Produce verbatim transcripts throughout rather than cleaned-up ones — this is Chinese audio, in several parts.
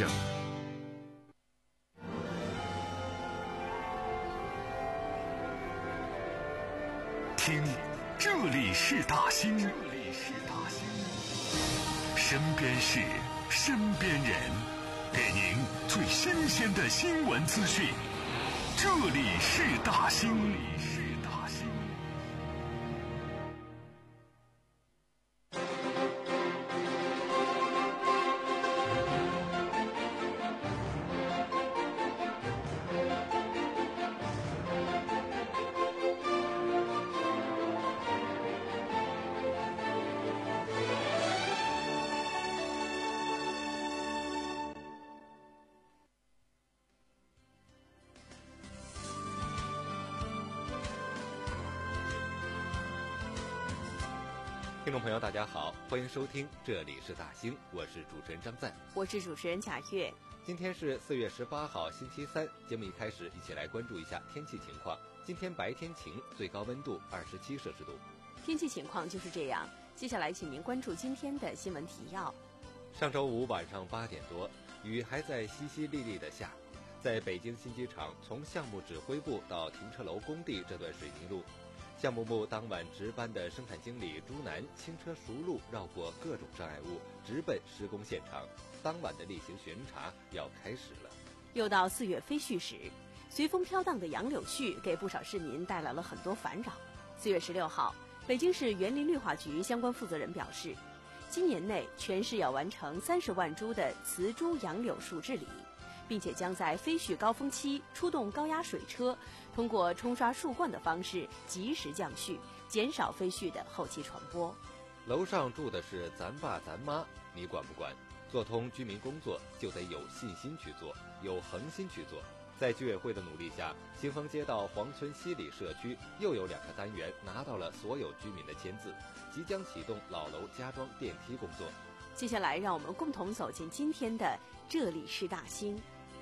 声。听，这里是大兴，这里是大兴，身边事，身边人，给您最新鲜的新闻资讯。这里是大兴，这里是大兴。 听众朋友大家好，欢迎收听这里是大兴，我是主持人张赞， 我是主持人贾月。 今天是四月十八号星期三，节目一开始一起来关注一下天气情况。今天白天晴，最高温度二十七摄氏度。 天气情况就是这样，接下来请您关注今天的新闻提要。 上周五晚上八点多，雨还在淅淅沥沥的下，在北京新机场从项目指挥部到停车楼工地这段水泥路，项目部当晚值班的生产经理朱楠轻车熟路绕过各种障碍物，直奔施工现场。当晚的例行巡查要开始了。 又到四月非序时，随风飘荡的杨柳絮给不少市民带来了很多烦扰。四月十六号，北京市园林绿化局相关负责人表示，今年内全市要完成三十万株的雌株杨柳树治理，并且将在非序高峰期出动高压水车，通过冲刷树冠的方式及时降絮，减少非序的后期传播。 楼上住的是咱爸咱妈，你管不管？做通居民工作就得有信心去做，有恒心去做。在居委会的努力下，新丰街道黄村西里社区又有两个单元拿到了所有居民的签字，即将启动老楼加装电梯工作。 接下来让我们共同走进今天的这里是大兴。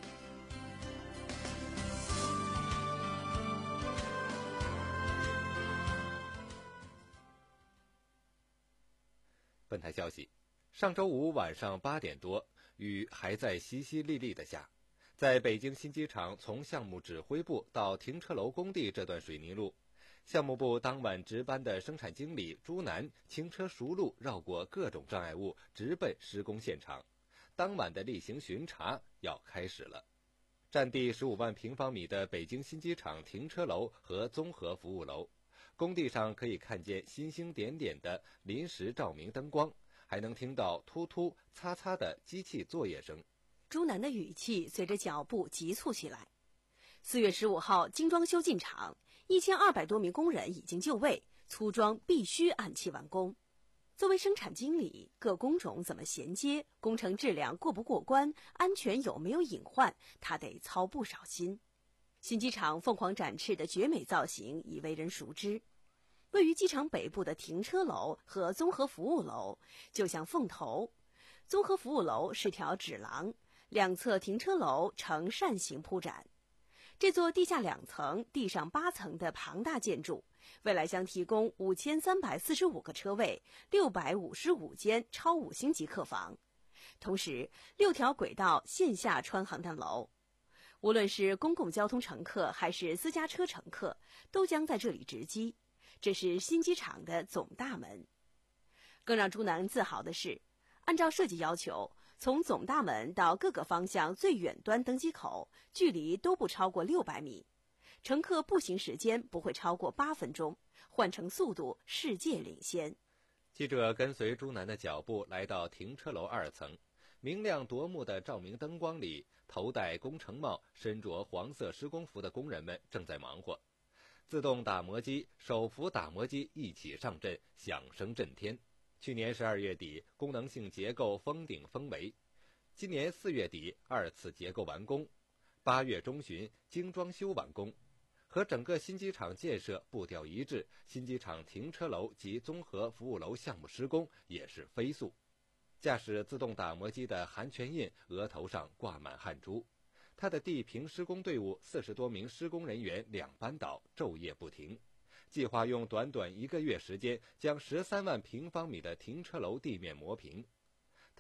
本台消息，上周五晚上八点多，雨还在淅淅沥沥的下，在北京新机场从项目指挥部到停车楼工地这段水泥路，项目部当晚值班的生产经理朱楠轻车熟路绕过各种障碍物，直奔施工现场。当晚的例行巡查要开始了。占地十五万平方米的北京新机场停车楼和综合服务楼，工地上可以看见星星点点的临时照明灯光，还能听到突突擦擦的机器作业声。 朱楠的语气随着脚步急促起来。四月十五号精装修进场，一千二百多名工人已经就位，粗装必须按期完工。作为生产经理，各工种怎么衔接，工程质量过不过关，安全有没有隐患，他得操不少心。新机场凤凰展翅的绝美造型已为人熟知，位于机场北部的停车楼和综合服务楼就像凤头，综合服务楼是条纸廊，两侧停车楼呈扇形铺展。这座地下两层、地上八层的庞大建筑，未来将提供五千三百四十五个车位、六百五十五间超五星级客房，同时六条轨道线下穿行的楼。无论是公共交通乘客还是私家车乘客，都将在这里值机。这是新机场的总大门。更让朱楠自豪的是，按照设计要求，从总大门到各个方向最远端登机口距离都不超过六百米，乘客步行时间不会超过八分钟，换乘速度世界领先。 记者跟随朱楠的脚步来到停车楼二层，明亮夺目的照明灯光里，头戴工程帽、身着黄色施工服的工人们正在忙活。自动打磨机、手扶打磨机一起上阵，响声震天。去年十二月底，功能性结构封顶封围，今年四月底二次结构完工，八月中旬精装修完工。和整个新机场建设步调一致，新机场停车楼及综合服务楼项目施工也是飞速。驾驶自动打磨机的韩全印额头上挂满汗珠，他的地平施工队伍四十多名施工人员两班倒，昼夜不停，计划用短短一个月时间将十三万平方米的停车楼地面磨平。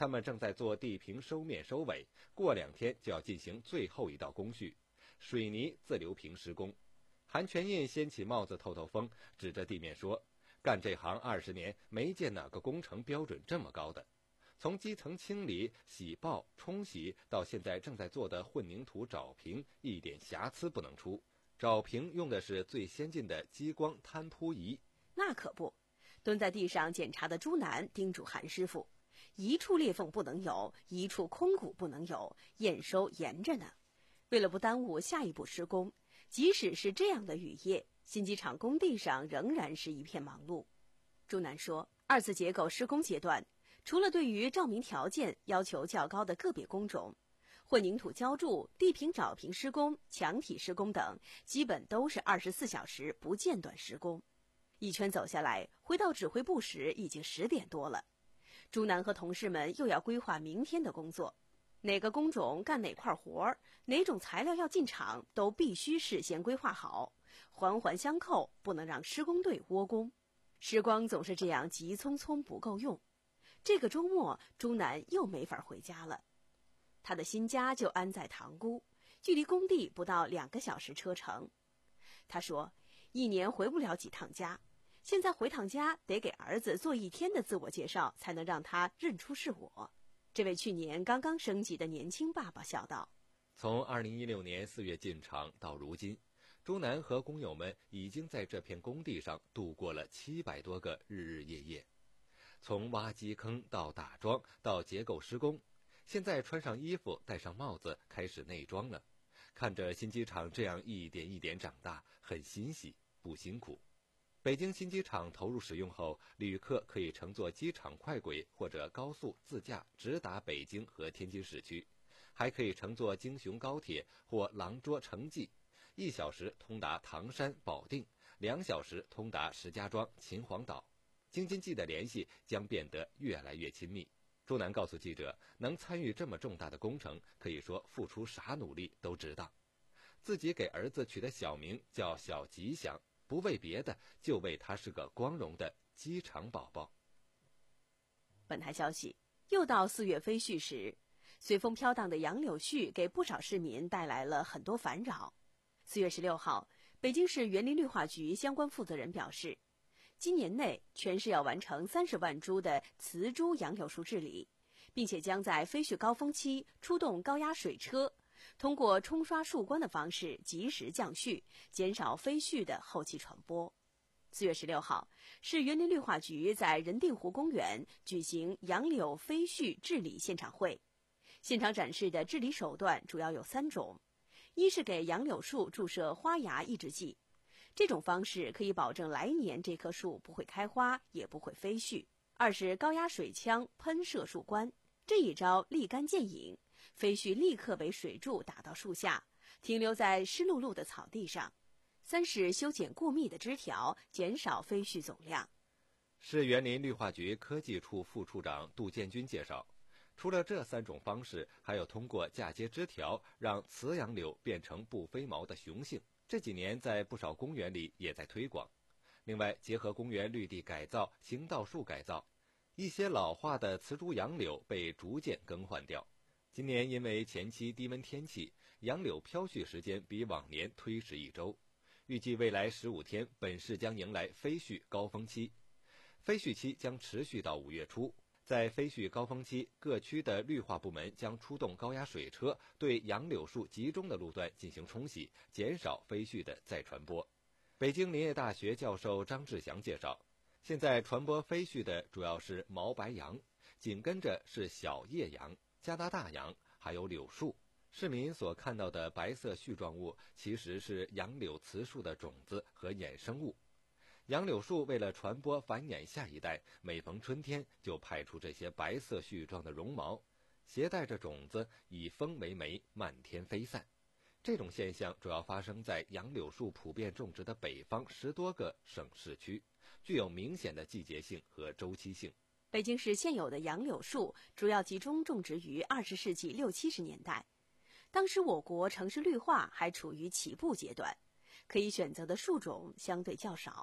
他们正在做地坪收面收尾，过两天就要进行最后一道工序——水泥自流平施工。韩全印掀起帽子透透风，指着地面说：“干这行二十年，没见哪个工程标准这么高的。从基层清理、洗刨、冲洗，到现在正在做的混凝土找平，一点瑕疵不能出。找平用的是最先进的激光摊铺仪。” 那可不，蹲在地上检查的朱楠叮嘱韩师傅，一处裂缝不能有，一处空谷不能有，验收严着呢。为了不耽误下一步施工，即使是这样的雨夜，新机场工地上仍然是一片忙碌。朱楠说，二次结构施工阶段，除了对于照明条件要求较高的个别工种，混凝土浇筑、地坪找平施工、墙体施工等，基本都是二十四小时不间断施工。一圈走下来，回到指挥部时已经十点多了。朱楠和同事们又要规划明天的工作，哪个工种干哪块活，哪种材料要进场，都必须事先规划好，环环相扣，不能让施工队窝工。时光总是这样急匆匆不够用。这个周末，朱楠又没法回家了。他的新家就安在塘沽，距离工地不到两个小时车程。他说，一年回不了几趟家，现在回趟家得给儿子做一天的自我介绍，才能让他认出是我。这位去年刚刚升级的年轻爸爸笑道：“ 从二零一六年四月进场到如今，朱楠和工友们已经在这片工地上度过了七百多个日日夜夜，从挖基坑到打桩到结构施工，现在穿上衣服戴上帽子开始内装了。看着新机场这样一点一点长大，很欣喜不辛苦。北京新机场投入使用后，旅客可以乘坐机场快轨或者高速自驾直达北京和天津市区，还可以乘坐京雄高铁或廊捉城际，一小时通达唐山、保定，两小时通达石家庄、秦皇岛。京津冀的联系将变得越来越亲密。朱楠告诉记者，能参与这么重大的工程，可以说付出啥努力都值当。自己给儿子取的小名叫小吉祥，不为别的，就为他是个光荣的机场宝宝。 本台消息，又到四月飞絮时，随风飘荡的杨柳絮给不少市民带来了很多烦扰。四月十六号，北京市园林绿化局相关负责人表示，今年内全市要完成三十万株的雌株杨柳树治理，并且将在飞絮高峰期出动高压水车，通过冲刷树冠的方式及时降絮，减少飞絮的后期传播。四月十六号，市园林绿化局在人定湖公园举行杨柳飞絮治理现场会，现场展示的治理手段主要有三种：一是给杨柳树注射花芽抑制剂，这种方式可以保证来年这棵树不会开花，也不会飞絮；二是高压水枪喷射树冠，这一招立竿见影，飞絮立刻被水柱打到树下，停留在湿漉漉的草地上；三是修剪过密的枝条，减少飞絮总量。 市园林绿化局科技处副处长杜建军介绍，除了这三种方式，还有通过嫁接枝条让雌杨柳变成不飞毛的雄性，这几年在不少公园里也在推广。另外，结合公园绿地改造、行道树改造，一些老化的雌株杨柳被逐渐更换掉。今年因为前期低温天气，杨柳飘絮时间比往年推迟一周，预计未来十五天，本市将迎来飞絮高峰期。飞絮期将持续到五月初。在飞絮高峰期，各区的绿化部门将出动高压水车，对杨柳树集中的路段进行冲洗，减少飞絮的再传播。北京林业大学教授张志祥介绍，现在传播飞絮的主要是毛白杨，紧跟着是小叶杨、加拿大杨，还有柳树。市民所看到的白色絮状物，其实是杨柳雌树的种子和衍生物。杨柳树为了传播繁衍下一代，每逢春天就派出这些白色絮状的绒毛，携带着种子以风为媒，漫天飞散。这种现象主要发生在杨柳树普遍种植的北方十多个省市区，具有明显的季节性和周期性。 北京市现有的杨柳树主要集中种植于二十世纪六七十年代，当时我国城市绿化还处于起步阶段，可以选择的树种相对较少。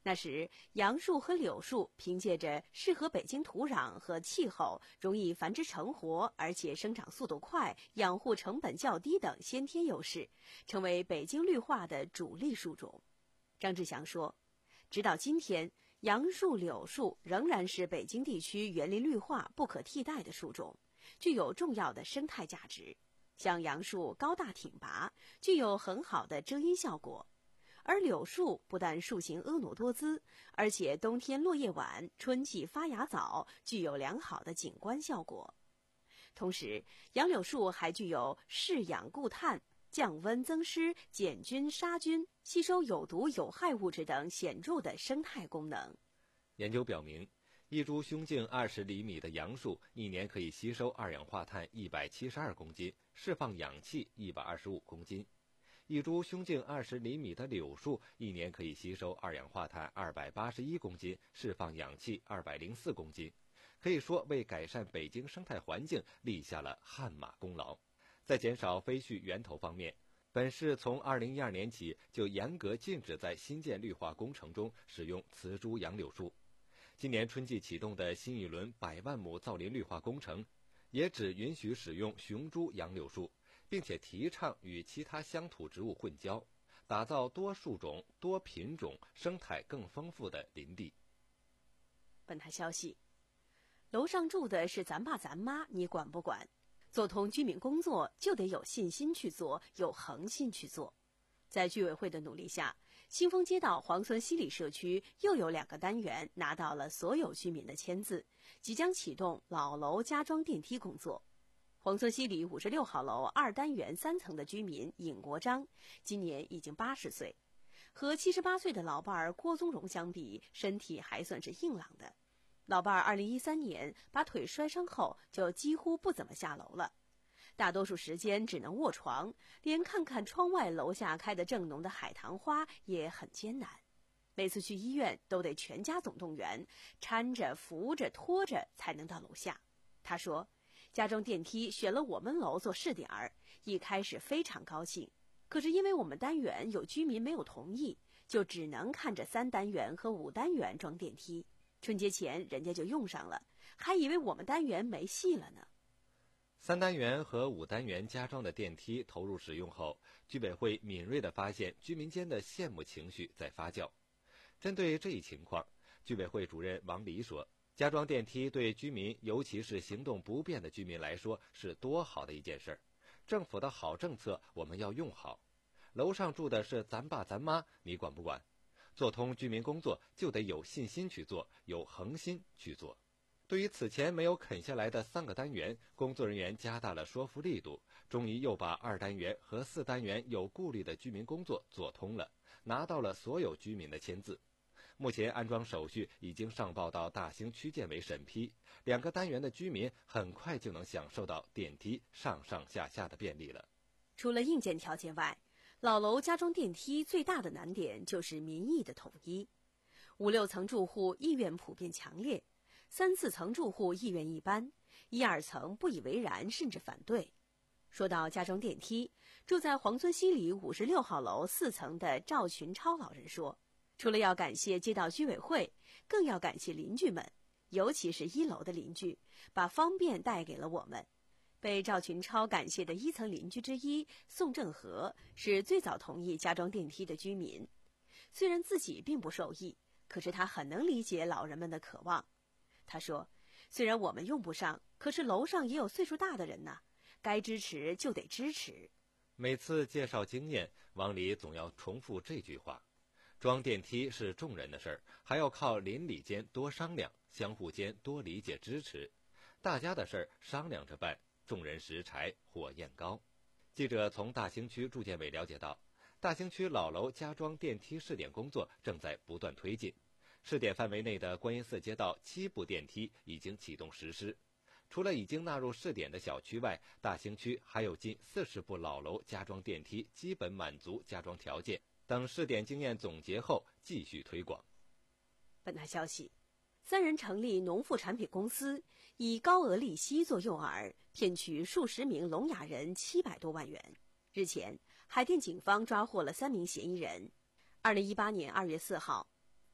那时，杨树和柳树凭借着适合北京土壤和气候、容易繁殖成活，而且生长速度快、养护成本较低等先天优势，成为北京绿化的主力树种。张志祥说，直到今天，杨树、柳树仍然是北京地区园林绿化不可替代的树种，具有重要的生态价值。像杨树高大挺拔，具有很好的遮阴效果。而柳树不但树形婀娜多姿，而且冬天落叶晚，春季发芽早，具有良好的景观效果。同时，杨柳树还具有释氧固碳、降温增湿、减菌杀菌、吸收有毒有害物质等显著的生态功能。 研究表明，一株胸径二十厘米的杨树一年可以吸收二氧化碳一百七十二公斤，释放氧气一百二十五公斤。一株胸径二十厘米的柳树一年可以吸收二氧化碳二百八十一公斤，释放氧气二百零四公斤，可以说为改善北京生态环境立下了汗马功劳。在减少废墟源头方面，本市从二零一二年起就严格禁止在新建绿化工程中使用雌株杨柳树。今年春季启动的新一轮百万亩造林绿化工程，也只允许使用雄株杨柳树，并且提倡与其他乡土植物混交，打造多树种、多品种、生态更丰富的林地。 本台消息，楼上住的是咱爸咱妈，你管不管？做通居民工作就得有信心去做，有恒心去做。在居委会的努力下，新丰街道黄村西里社区又有两个单元拿到了所有居民的签字，即将启动老楼加装电梯工作。黄村西里五十六号楼二单元三层的居民尹国章，今年已经八十岁，和七十八岁的老伴儿郭宗荣相比，身体还算是硬朗的。老伴儿二零一三年把腿摔伤后，就几乎不怎么下楼了，大多数时间只能卧床，连看看窗外楼下开的正浓的海棠花也很艰难。每次去医院都得全家总动员，搀着、扶着、拖着才能到楼下。他说，加装电梯选了我们楼做试点儿，一开始非常高兴，可是因为我们单元有居民没有同意，就只能看着三单元和五单元装电梯。春节前人家就用上了，还以为我们单元没戏了呢。 三单元和五单元加装的电梯投入使用后，居委会敏锐地发现居民间的羡慕情绪在发酵。针对这一情况，居委会主任王黎说，加装电梯对居民，尤其是行动不便的居民来说是多好的一件事。政府的好政策我们要用好。楼上住的是咱爸咱妈，你管不管？做通居民工作就得有信心去做，有恒心去做。对于此前没有啃下来的三个单元，工作人员加大了说服力度，终于又把二单元和四单元有顾虑的居民工作做通了，拿到了所有居民的签字。目前安装手续已经上报到大兴区建委审批，两个单元的居民很快就能享受到电梯上上下下的便利了。 除了硬件条件外，老楼加装电梯最大的难点就是民意的统一。五六层住户意愿普遍强烈，三四层住户意愿一般，一二层不以为然甚至反对。说到加装电梯，住在黄村西里五十六号楼四层的赵群超老人说，除了要感谢街道居委会，更要感谢邻居们，尤其是一楼的邻居，把方便带给了我们。被赵群超感谢的一层邻居之一宋正和是最早同意加装电梯的居民，虽然自己并不受益，可是他很能理解老人们的渴望。他说，虽然我们用不上，可是楼上也有岁数大的人呐，该支持就得支持。 每次介绍经验，王黎总要重复这句话，装电梯是众人的事儿，还要靠邻里间多商量，相互间多理解支持，大家的事儿商量着办，众人拾柴火焰高。记者从大兴区住建委了解到，大兴区老楼加装电梯试点工作正在不断推进，试点范围内的观音寺街道七部电梯已经启动实施。除了已经纳入试点的小区外，大兴区还有近四十部老楼加装电梯基本满足加装条件，等试点经验总结后继续推广。 本台消息，三人成立农副产品公司，以高额利息做诱饵，骗取数十名聋哑人七百多万元。日前，海淀警方抓获了三名嫌疑人。二零一八年二月四号，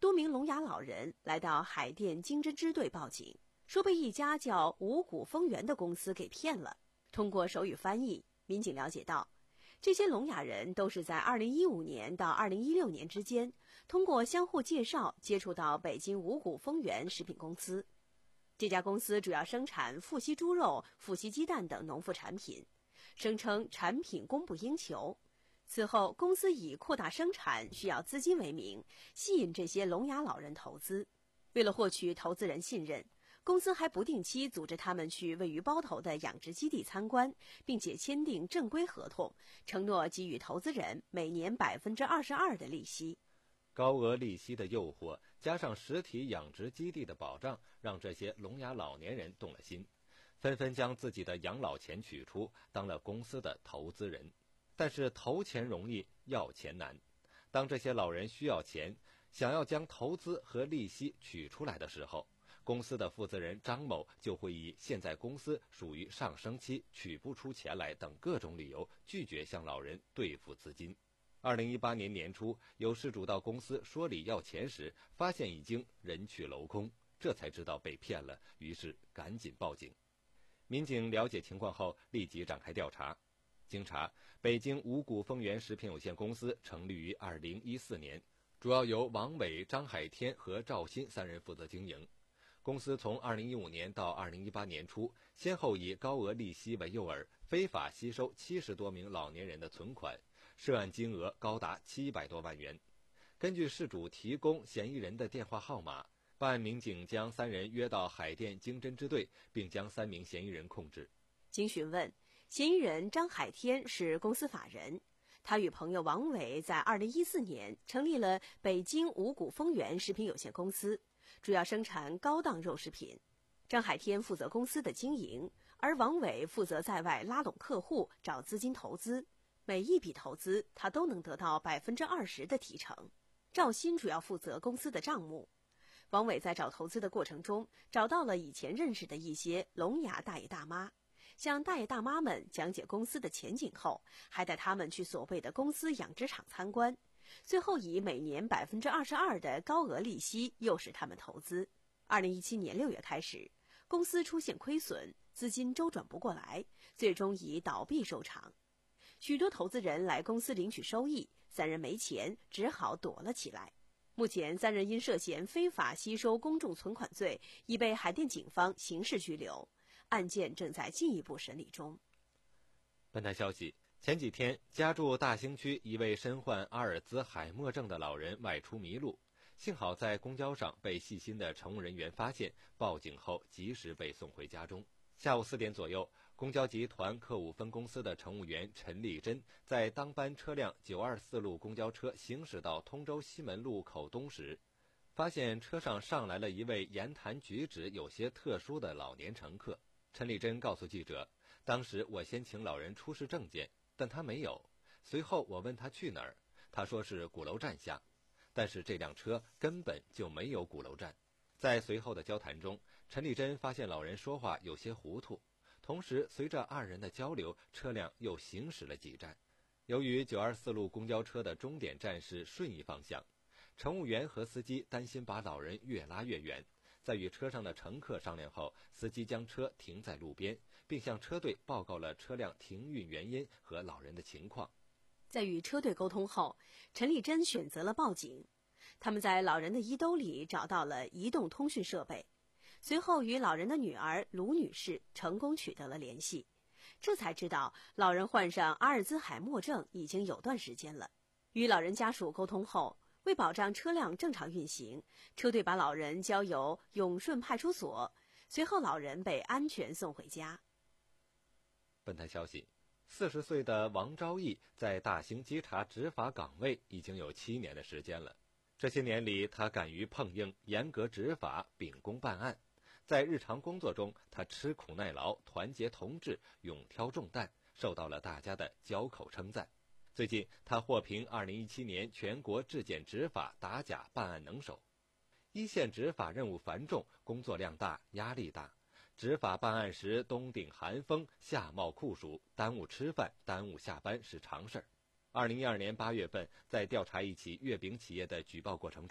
多名聋哑老人来到海淀经侦支队报警，说被一家叫五谷丰源的公司给骗了。通过手语翻译，民警了解到，这些聋哑人都是在二零一五年到二零一六年之间，通过相互介绍接触到北京五谷丰源食品公司。这家公司主要生产富硒猪肉、富硒鸡蛋等农副产品，声称产品供不应求。此后，公司以扩大生产需要资金为名，吸引这些聋哑老人投资。为了获取投资人信任，公司还不定期组织他们去位于包头的养殖基地参观，并且签订正规合同，承诺给予投资人每年百分之二十二的利息。 高额利息的诱惑，加上实体养殖基地的保障，让这些聋哑老年人动了心，纷纷将自己的养老钱取出，当了公司的投资人。但是投钱容易，要钱难。当这些老人需要钱，想要将投资和利息取出来的时候，公司的负责人张某就会以现在公司属于上升期，取不出钱来等各种理由，拒绝向老人兑付资金。二零一八年年初，有事主到公司说理要钱时，发现已经人去楼空，这才知道被骗了，于是赶紧报警。民警了解情况后，立即展开调查。经查，北京五谷丰源食品有限公司成立于二零一四年，主要由王伟、张海天和赵鑫三人负责经营。公司从二零一五年到二零一八年初，先后以高额利息为诱饵，非法吸收七十多名老年人的存款，涉案金额高达七百多万元。根据事主提供嫌疑人的电话号码，办案民警将三人约到海淀经侦支队，并将三名嫌疑人控制。 经询问，嫌疑人张海天是公司法人，他与朋友王伟在二零一四年成立了北京五谷丰源食品有限公司，主要生产高档肉食品。张海天负责公司的经营，而王伟负责在外拉拢客户，找资金投资。每一笔投资，他都能得到百分之二十的提成。赵鑫主要负责公司的账目。王伟在找投资的过程中，找到了以前认识的一些聋哑大爷大妈，向大爷大妈们讲解公司的前景后，还带他们去所谓的公司养殖场参观，最后以每年百分之二十二的高额利息诱使他们投资。二零一七年六月开始，公司出现亏损，资金周转不过来，最终以倒闭收场。许多投资人来公司领取收益，三人没钱，只好躲了起来。目前，三人因涉嫌非法吸收公众存款罪，已被海淀警方刑事拘留，案件正在进一步审理中。 本台消息，前几天，家住大兴区一位身患阿尔兹海默症的老人外出迷路，幸好在公交上被细心的乘务人员发现，报警后及时被送回家中。下午四点左右，公交集团客务分公司的乘务员陈丽珍在当班车辆九二四路公交车行驶到通州西门路口东时，发现车上上来了一位言谈举止有些特殊的老年乘客。陈丽珍告诉记者，当时我先请老人出示证件，但他没有。随后我问他去哪儿，他说是鼓楼站下，但是这辆车根本就没有鼓楼站。在随后的交谈中，陈丽珍发现老人说话有些糊涂，同时随着二人的交流，车辆又行驶了几站。由于九二四路公交车的终点站是顺义方向，乘务员和司机担心把老人越拉越远，在与车上的乘客商量后，司机将车停在路边，并向车队报告了车辆停运原因和老人的情况。 在与车队沟通后，陈丽珍选择了报警。他们在老人的衣兜里找到了移动通讯设备，随后与老人的女儿卢女士成功取得了联系，这才知道老人患上阿尔兹海默症已经有段时间了。与老人家属沟通后，为保障车辆正常运行，车队把老人交由永顺派出所，随后老人被安全送回家。 本台消息，四十岁的王昭义在大兴稽查执法岗位已经有七年的时间了。这些年里，他敢于碰硬，严格执法，秉公办案。在日常工作中，他吃苦耐劳，团结同志，勇挑重担，受到了大家的交口称赞。最近，他获评二零一七年全国质检执法打假办案能手。一线执法任务繁重，工作量大，压力大。执法办案时，冬顶寒风，夏冒酷暑，耽误吃饭，耽误下班是常事儿。二零一二年八月份，在调查一起月饼企业的举报过程中，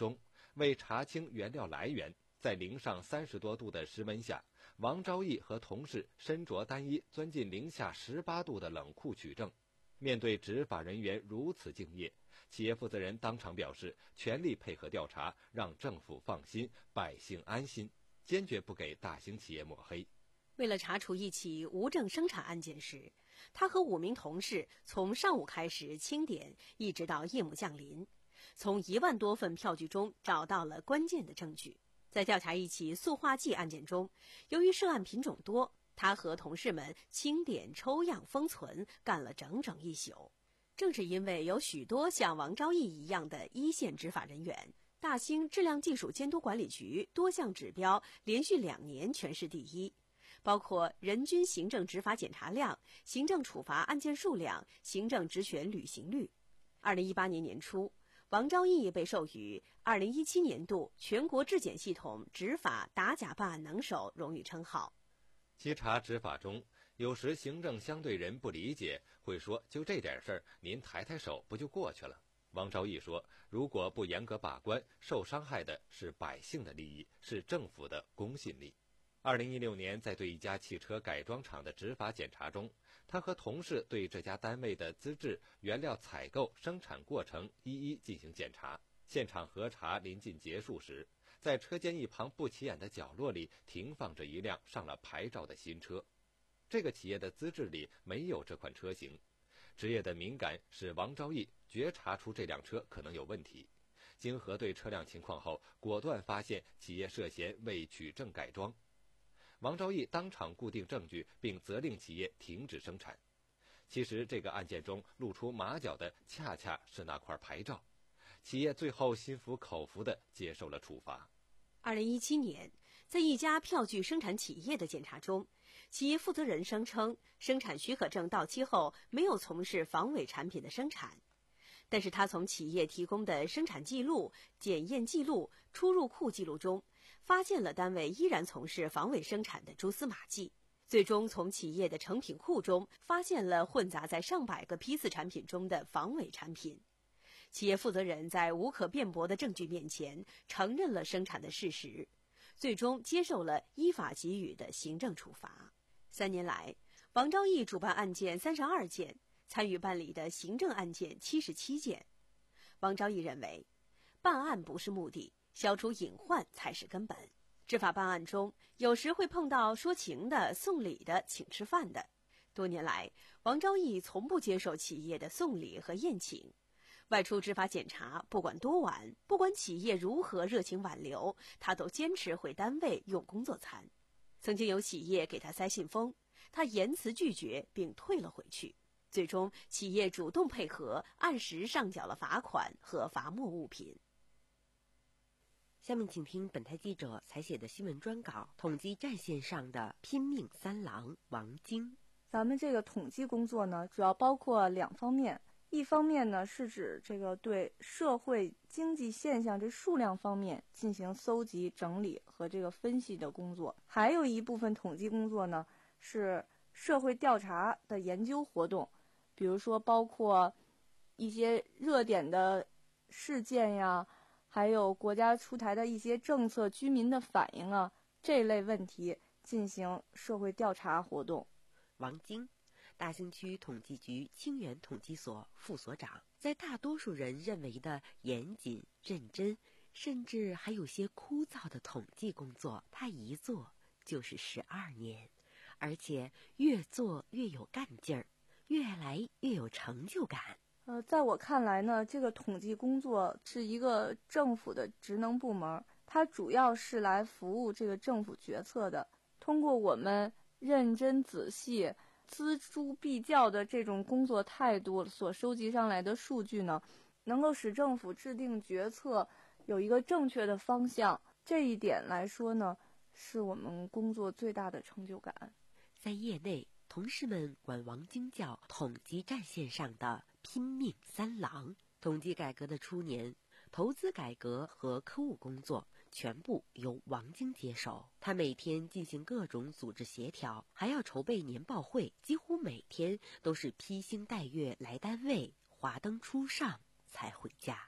为查清原料来源，在零上三十多度的室温下，王昭义和同事身着单衣钻进零下十八度的冷库取证。面对执法人员如此敬业，企业负责人当场表示全力配合调查，让政府放心，百姓安心，坚决不给大兴企业抹黑。 为了查处一起无证生产案件时，他和五名同事从上午开始清点，一直到夜幕降临，从一万多份票据中找到了关键的证据。在调查一起塑化剂案件中，由于涉案品种多，他和同事们清点、抽样、封存，干了整整一宿。正是因为有许多像王昭义一样的一线执法人员，大兴质量技术监督管理局多项指标连续两年全市第一，包括人均行政执法检查量、行政处罚案件数量、行政职权履行率。二零一八年年初，王昭义被授予二零一七年度全国质检系统执法打假办案能手荣誉称号。 稽查执法中，有时行政相对人不理解，会说就这点事儿，您抬抬手不就过去了？王昭义说，如果不严格把关，受伤害的是百姓的利益，是政府的公信力。二零一六年，在对一家汽车改装厂的执法检查中，他和同事对这家单位的资质、原料采购、生产过程一一进行检查。现场核查临近结束时，在车间一旁不起眼的角落里停放着一辆上了牌照的新车。这个企业的资质里没有这款车型。职业的敏感使王昭义觉察出这辆车可能有问题。经核对车辆情况后，果断发现企业涉嫌未取证改装。王昭义当场固定证据，并责令企业停止生产。其实这个案件中露出马脚的恰恰是那块牌照。企业最后心服口服地接受了处罚。 二零一七年，在一家票据生产企业的检查中，企业负责人声称生产许可证到期后没有从事防伪产品的生产，但是他从企业提供的生产记录、检验记录、出入库记录中发现了单位依然从事防伪生产的蛛丝马迹，最终从企业的成品库中发现了混杂在上百个批次产品中的防伪产品。企业负责人在无可辩驳的证据面前承认了生产的事实，最终接受了依法给予的行政处罚。三年来，王昭义主办案件三十二件，参与办理的行政案件七十七件。王昭义认为，办案不是目的，消除隐患才是根本。执法办案中，有时会碰到说情的、送礼的、请吃饭的。多年来，王昭义从不接受企业的送礼和宴请。外出执法检查，不管多晚，不管企业如何热情挽留，他都坚持回单位用工作餐。曾经有企业给他塞信封，他严词拒绝并退了回去。最终，企业主动配合，按时上缴了罚款和罚没物品。 下面请听本台记者采写的新闻专稿：统计战线上的拼命三郎王晶。 咱们这个统计工作呢，主要包括两方面。一方面呢，是指这个对社会经济现象这数量方面进行搜集、整理和这个分析的工作；还有一部分统计工作呢，是社会调查的研究活动，比如说包括一些热点的事件呀，还有国家出台的一些政策、居民的反应啊，这类问题进行社会调查活动。 王晶，大兴区统计局清源统计所副所长，在大多数人认为的严谨、认真，甚至还有些枯燥的统计工作，他一做就是十二年，而且越做越有干劲儿，越来越有成就感。 呃，在我看来呢，这个统计工作是一个政府的职能部门，它主要是来服务这个政府决策的。通过我们认真仔细、锱铢必较的这种工作态度所收集上来的数据呢，能够使政府制定决策有一个正确的方向。这一点来说呢，是我们工作最大的成就感。 在业内，同事们管王晶叫统计战线上的拼命三郎。统计改革的初年，投资改革和科务工作全部由王晶接手，他每天进行各种组织协调，还要筹备年报会，几乎每天都是披星戴月来单位，华灯初上才回家。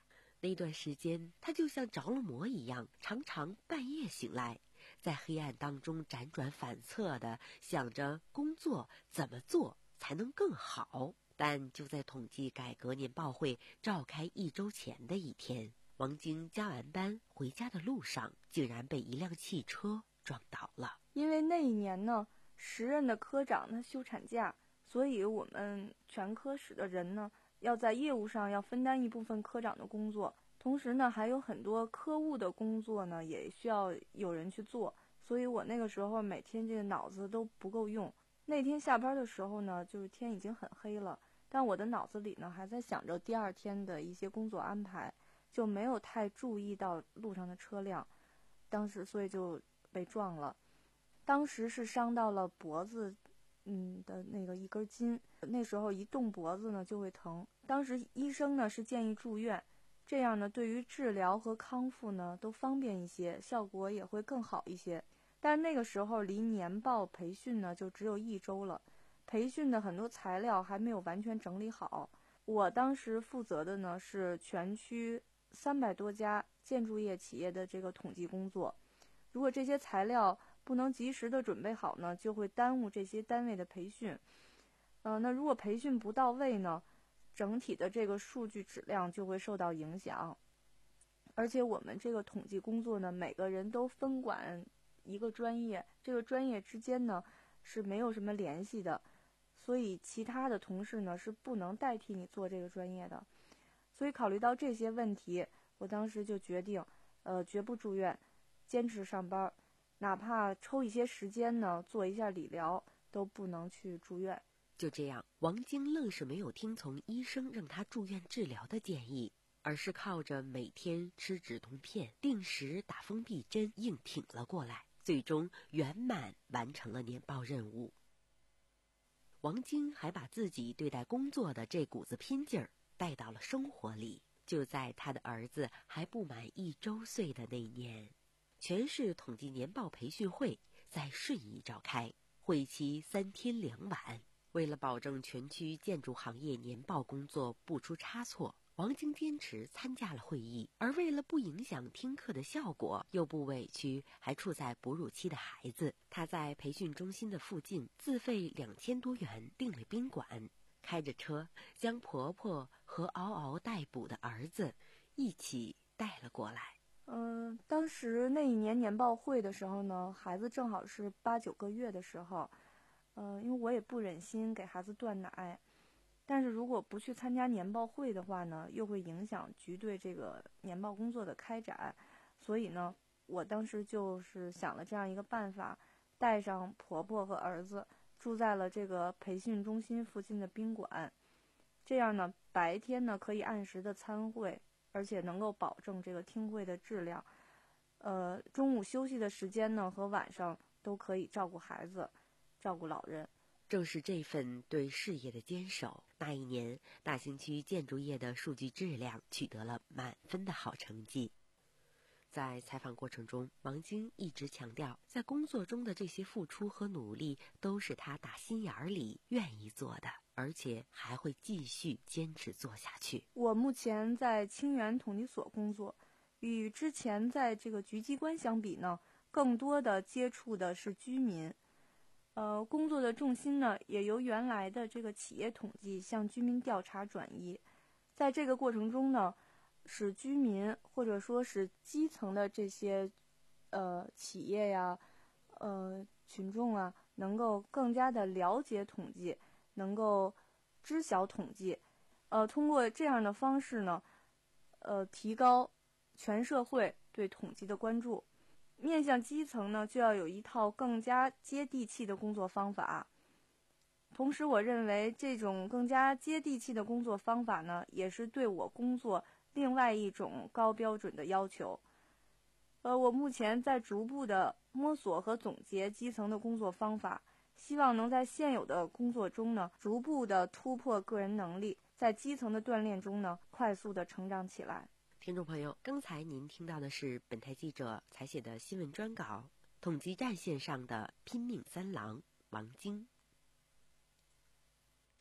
那段时间，他就像着了魔一样，常常半夜醒来，在黑暗当中辗转反侧的想着工作怎么做才能更好。但就在统计改革年报会召开一周前的一天，王晶加完班回家的路上，竟然被一辆汽车撞倒了。 因为那一年呢，时任的科长他休产假，所以我们全科室的人呢，要在业务上要分担一部分科长的工作，同时呢，还有很多科务的工作呢，也需要有人去做。所以我那个时候每天这个脑子都不够用。那天下班的时候呢，就是天已经很黑了，但我的脑子里呢还在想着第二天的一些工作安排，就没有太注意到路上的车辆，当时所以就被撞了。当时是伤到了脖子嗯的那个一根筋，那时候一动脖子呢就会疼。当时医生呢是建议住院，这样呢对于治疗和康复呢都方便一些，效果也会更好一些。但那个时候离年报培训呢就只有一周了，培训的很多材料还没有完全整理好。我当时负责的呢是全区三百多家建筑业企业的这个统计工作，如果这些材料不能及时的准备好呢，就会耽误这些单位的培训。呃，那如果培训不到位呢，整体的这个数据质量就会受到影响。而且我们这个统计工作呢，每个人都分管一个专业，这个专业之间呢是没有什么联系的，所以其他的同事呢是不能代替你做这个专业的。所以考虑到这些问题，我当时就决定，呃，绝不住院，坚持上班，哪怕抽一些时间呢，做一下理疗，都不能去住院。 就这样，王晶愣是没有听从医生让他住院治疗的建议，而是靠着每天吃止痛片、定时打封闭针硬挺了过来，最终圆满完成了年报任务。王晶还把自己对待工作的这股子拼劲儿带到了生活里。就在他的儿子还不满一周岁的那年，全市统计年报培训会在顺义召开，会期三天两晚。为了保证全区建筑行业年报工作不出差错，王晶坚持参加了会议，而为了不影响听课的效果，又不委屈还处在哺乳期的孩子，他在培训中心的附近自费两千多元订了宾馆，开着车将婆婆和嗷嗷待哺的儿子一起带了过来。 嗯、呃，当时那一年年报会的时候呢，孩子正好是八九个月的时候，呃，因为我也不忍心给孩子断奶，但是如果不去参加年报会的话呢，又会影响局对这个年报工作的开展，所以呢，我当时就是想了这样一个办法，带上婆婆和儿子住在了这个培训中心附近的宾馆，这样呢，白天呢可以按时的参会，而且能够保证这个听会的质量。呃，中午休息的时间呢和晚上都可以照顾孩子，照顾老人。 正是这份对事业的坚守，那一年大兴区建筑业的数据质量取得了满分的好成绩。在采访过程中，王晶一直强调，在工作中的这些付出和努力都是他打心眼里愿意做的，而且还会继续坚持做下去。 我目前在清源统计所工作，与之前在这个局机关相比呢，更多的接触的是居民。呃，工作的重心呢，也由原来的这个企业统计向居民调查转移。在这个过程中呢，使居民或者说是基层的这些呃企业呀、呃群众啊，能够更加的了解统计，能够知晓统计。呃，通过这样的方式呢，呃，提高全社会对统计的关注。面向基层呢，就要有一套更加接地气的工作方法。同时，我认为这种更加接地气的工作方法呢，也是对我工作另外一种高标准的要求。呃，我目前在逐步的摸索和总结基层的工作方法，希望能在现有的工作中呢，逐步的突破个人能力，在基层的锻炼中呢，快速的成长起来。 听众朋友，刚才您听到的是本台记者采写的新闻专稿，统计战线上的拼命三郎王晶。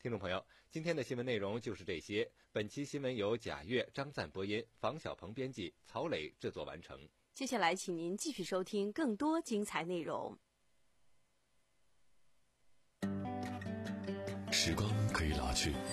听众朋友，今天的新闻内容就是这些。本期新闻由贾月、张赞播音，房小鹏编辑，曹磊制作完成。 接下来，请您继续收听更多精彩内容。 时光可以老去，